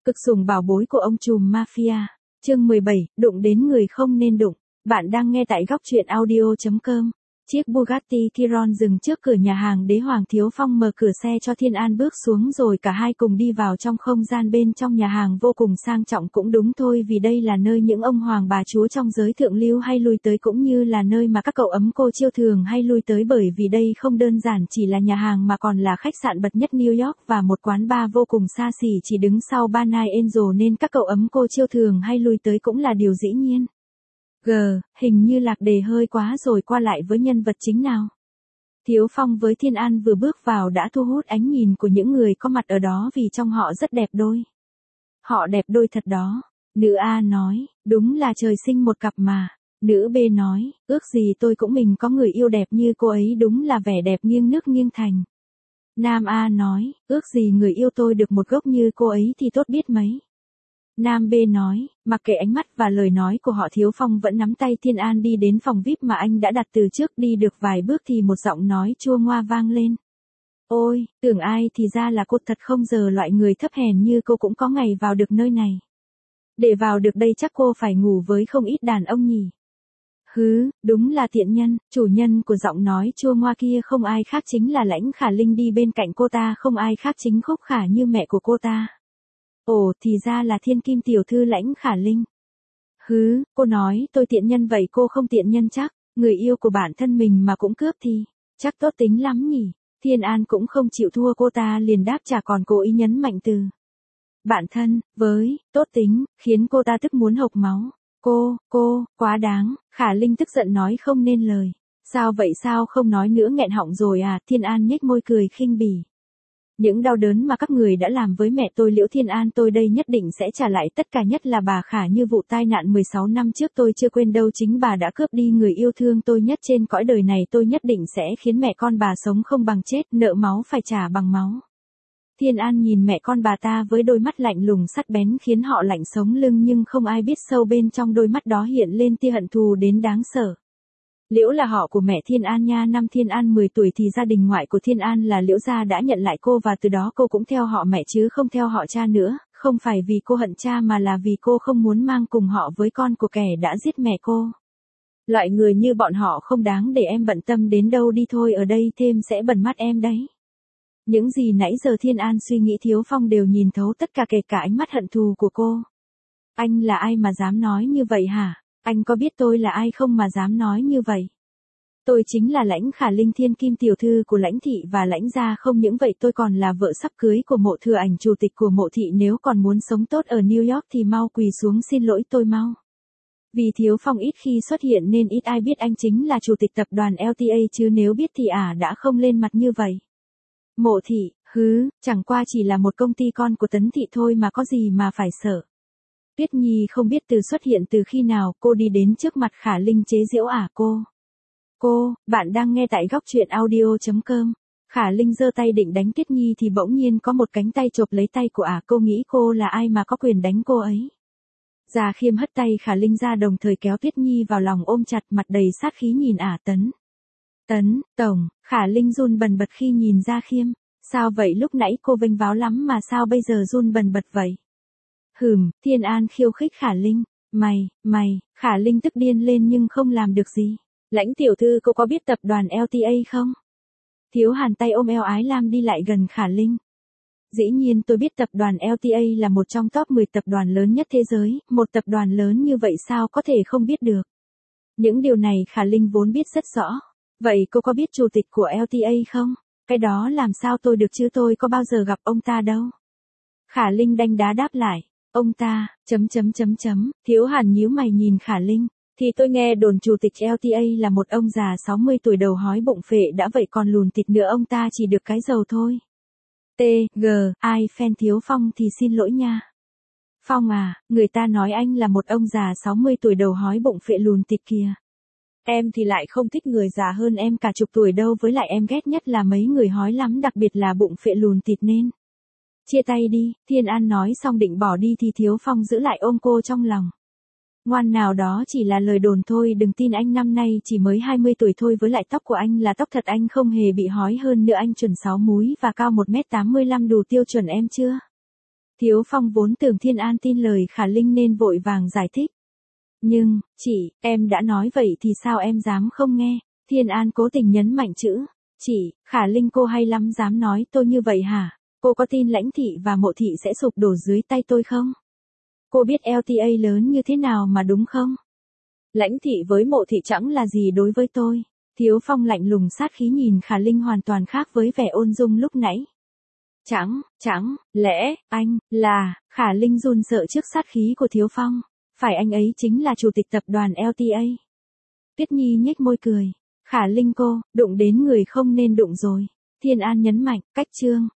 Cực sủng bảo bối của ông trùm mafia. Chương 17, đụng đến người không nên đụng. Bạn đang nghe tại góc truyện audio.com. Chiếc Bugatti Chiron dừng trước cửa nhà hàng Đế Hoàng. Thiếu Phong mở cửa xe cho Thiên An bước xuống rồi cả hai cùng đi vào trong không gian bên trong nhà hàng vô cùng sang trọng cũng đúng thôi, vì đây là nơi những ông hoàng bà chúa trong giới thượng lưu hay lui tới, cũng như là nơi mà các cậu ấm cô chiêu thường hay lui tới, bởi vì đây không đơn giản chỉ là nhà hàng mà còn là khách sạn bậc nhất New York và một quán bar vô cùng xa xỉ chỉ đứng sau Ba Night Angel, nên các cậu ấm cô chiêu thường hay lui tới cũng là điều dĩ nhiên. Hình như lạc đề hơi quá rồi, qua lại với nhân vật chính nào. Thiếu Phong với Thiên An vừa bước vào đã thu hút ánh nhìn của những người có mặt ở đó vì trong họ rất đẹp đôi. Họ đẹp đôi thật đó. Nữ A nói, đúng là trời sinh một cặp mà. Nữ B nói, ước gì tôi cũng mình có người yêu đẹp như cô ấy, đúng là vẻ đẹp nghiêng nước nghiêng thành. Nam A nói, ước gì người yêu tôi được một gốc như cô ấy thì tốt biết mấy. Nam B nói, mặc kệ ánh mắt và lời nói của họ, Thiếu Phong vẫn nắm tay Thiên An đi đến phòng VIP mà anh đã đặt từ trước. Đi được vài bước thì một giọng nói chua ngoa vang lên. Ôi, tưởng ai thì ra là cô, thật không ngờ loại người thấp hèn như cô cũng có ngày vào được nơi này. Để vào được đây chắc cô phải ngủ với không ít đàn ông nhỉ. Đúng là tiện nhân. Chủ nhân của giọng nói chua ngoa kia không ai khác chính là Lãnh Khả Linh, đi bên cạnh cô ta không ai khác chính Khúc Khả Như, mẹ của cô ta. Ồ, thì ra là thiên kim tiểu thư Lãnh Khả Linh. Cô nói tôi tiện nhân, vậy cô không tiện nhân chắc? Người yêu của bản thân mình mà cũng cướp thì chắc tốt tính lắm nhỉ. Thiên An cũng không chịu thua, cô ta liền đáp trả, còn cố ý nhấn mạnh từ bản thân với tốt tính, khiến cô ta tức muốn hộc máu. Cô, quá đáng. Khả Linh tức giận nói không nên lời. Sao vậy, sao không nói nữa, nghẹn họng rồi à? Thiên An nhếch môi cười khinh bỉ. Những đau đớn mà các người đã làm với mẹ tôi, Liễu Thiên An, tôi đây nhất định sẽ trả lại tất cả, nhất là bà Khả Như, vụ tai nạn 16 năm trước tôi chưa quên đâu, chính bà đã cướp đi người yêu thương tôi nhất trên cõi đời này, tôi nhất định sẽ khiến mẹ con bà sống không bằng chết, nợ máu phải trả bằng máu. Thiên An nhìn mẹ con bà ta với đôi mắt lạnh lùng sắc bén khiến họ lạnh sống lưng, nhưng không ai biết sâu bên trong đôi mắt đó hiện lên tia hận thù đến đáng sợ. Liễu là họ của mẹ Thiên An nha. Năm Thiên An 10 tuổi thì gia đình ngoại của Thiên An là Liễu gia đã nhận lại cô, và từ đó cô cũng theo họ mẹ chứ không theo họ cha nữa, không phải vì cô hận cha mà là vì cô không muốn mang cùng họ với con của kẻ đã giết mẹ cô. Loại người như bọn họ không đáng để em bận tâm đến đâu, đi thôi, ở đây thêm sẽ bẩn mắt em đấy. Những gì nãy giờ Thiên An suy nghĩ Thiếu Phong đều nhìn thấu tất cả, kể cả ánh mắt hận thù của cô. Anh là ai mà dám nói như vậy hả? Anh có biết tôi là ai không mà dám nói như vậy? Tôi chính là Lãnh Khả Linh, thiên kim tiểu thư của Lãnh thị và Lãnh gia, không những vậy tôi còn là vợ sắp cưới của Mộ Thừa Ảnh, chủ tịch của Mộ thị. Nếu còn muốn sống tốt ở New York thì mau quỳ xuống xin lỗi tôi mau. Vì Thiếu Phong ít khi xuất hiện nên ít ai biết anh chính là chủ tịch tập đoàn LTA, chứ nếu biết thì đã không lên mặt như vậy. Mộ thị, chẳng qua chỉ là một công ty con của Tấn thị thôi mà có gì mà phải sợ. Tuyết Nhi không biết từ xuất hiện từ khi nào, cô đi đến trước mặt Khả Linh chế giễu cô, bạn đang nghe tại góc truyện audio.com. Khả Linh giơ tay định đánh Tuyết Nhi thì bỗng nhiên có một cánh tay chộp lấy tay của cô nghĩ cô là ai mà có quyền đánh cô ấy. Gia Khiêm hất tay Khả Linh ra, đồng thời kéo Tuyết Nhi vào lòng ôm chặt, mặt đầy sát khí nhìn Tổng. Khả Linh run bần bật khi nhìn Gia Khiêm. Sao vậy, lúc nãy cô vênh váo lắm mà sao bây giờ run bần bật vậy? Thiên An khiêu khích Khả Linh. Mày, Khả Linh tức điên lên nhưng không làm được gì. Lãnh tiểu thư, cô có biết tập đoàn LTA không? Thiếu Hàn tay ôm eo ái lam đi lại gần Khả Linh. Dĩ nhiên tôi biết, tập đoàn LTA là một trong top 10 tập đoàn lớn nhất thế giới, một tập đoàn lớn như vậy sao có thể không biết được. Những điều này Khả Linh vốn biết rất rõ. Vậy cô có biết chủ tịch của LTA không? Cái đó làm sao tôi được chứ, tôi có bao giờ gặp ông ta đâu. Khả Linh đanh đá đáp lại. Ông ta, Thiếu Hàn nhíu mày nhìn Khả Linh. Thì tôi nghe đồn chủ tịch LTA là một ông già 60 tuổi đầu hói bụng phệ đã vậy còn lùn thịt nữa, ông ta chỉ được cái giàu thôi. Ai fan Thiếu Phong thì xin lỗi nha. Phong à, người ta nói anh là một ông già 60 tuổi đầu hói bụng phệ lùn thịt kìa. Em thì lại không thích người già hơn em cả chục tuổi đâu, với lại em ghét nhất là mấy người hói lắm, đặc biệt là bụng phệ lùn thịt nên. Chia tay đi. Thiên An nói xong định bỏ đi thì Thiếu Phong giữ lại ôm cô trong lòng. Ngoan nào, đó chỉ là lời đồn thôi, đừng tin anh, năm nay chỉ mới 20 tuổi thôi, với lại tóc của anh là tóc thật, anh không hề bị hói, hơn nữa anh chuẩn 6 múi và cao 1m85 đủ tiêu chuẩn em chưa? Thiếu Phong vốn tưởng Thiên An tin lời Khả Linh nên vội vàng giải thích. Nhưng, chị, em đã nói vậy thì sao em dám không nghe? Thiên An cố tình nhấn mạnh chữ. Chị, Khả Linh cô hay lắm dám nói tôi như vậy hả? Cô có tin Lãnh Thị và Mộ Thị sẽ sụp đổ dưới tay tôi không? Cô biết LTA lớn như thế nào mà đúng không? Lãnh Thị với Mộ Thị chẳng là gì đối với tôi. Thiếu Phong lạnh lùng sát khí nhìn Khả Linh hoàn toàn khác với vẻ ôn dung lúc nãy. Chẳng lẽ, anh, là, Khả Linh run sợ trước sát khí của Thiếu Phong. Phải anh ấy chính là chủ tịch tập đoàn LTA. Tuyết Nhi nhếch môi cười. Khả Linh cô, đụng đến người không nên đụng rồi. Thiên An nhấn mạnh, cách chương.